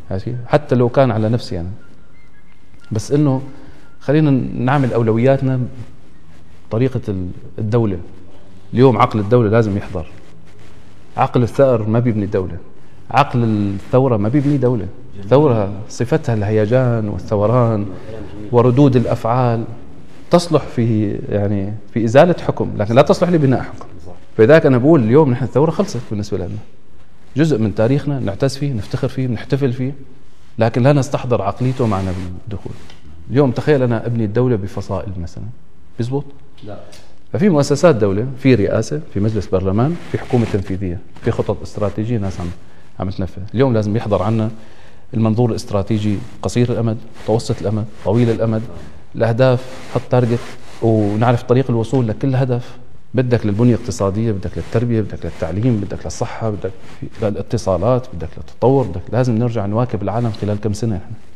حتى لو كان على نفسي أنا. بس إنه خلينا نعمل أولوياتنا طريقة الدولة. اليوم عقل الدولة لازم يحضر. عقل الثأر ما بيبني دولة، عقل الثورة ما بيبني دولة. الثورة صفتها الهيجان والثوران وردود الأفعال، تصلح في إزالة حكم، لكن لا تصلح لبناء حكم. فلذلك أنا بقول اليوم نحن الثورة خلصت بالنسبة لنا، جزء من تاريخنا نعتز فيه، نفتخر فيه، نحتفل فيه، لكن لا نستحضر عقليته معنا بالدخول. اليوم تخيل أنا أبني الدولة بفصائل مثلا، بيزبط؟ لا. ففي مؤسسات دولة، في رئاسة، في مجلس برلمان، في حكومة تنفيذية، في خطط استراتيجية ناس عم تنفذ. اليوم لازم يحضر عنا المنظور الاستراتيجي قصير الأمد، متوسط الأمد، طويل الأمد، الأهداف، حط تارجت ونعرف طريق الوصول لكل هدف. بدك للبنية الاقتصادية، بدك للتربية، بدك للتعليم، بدك للصحة، بدك للاتصالات، بدك للتطور، بدك لازم نرجع نواكب العالم خلال كم سنة.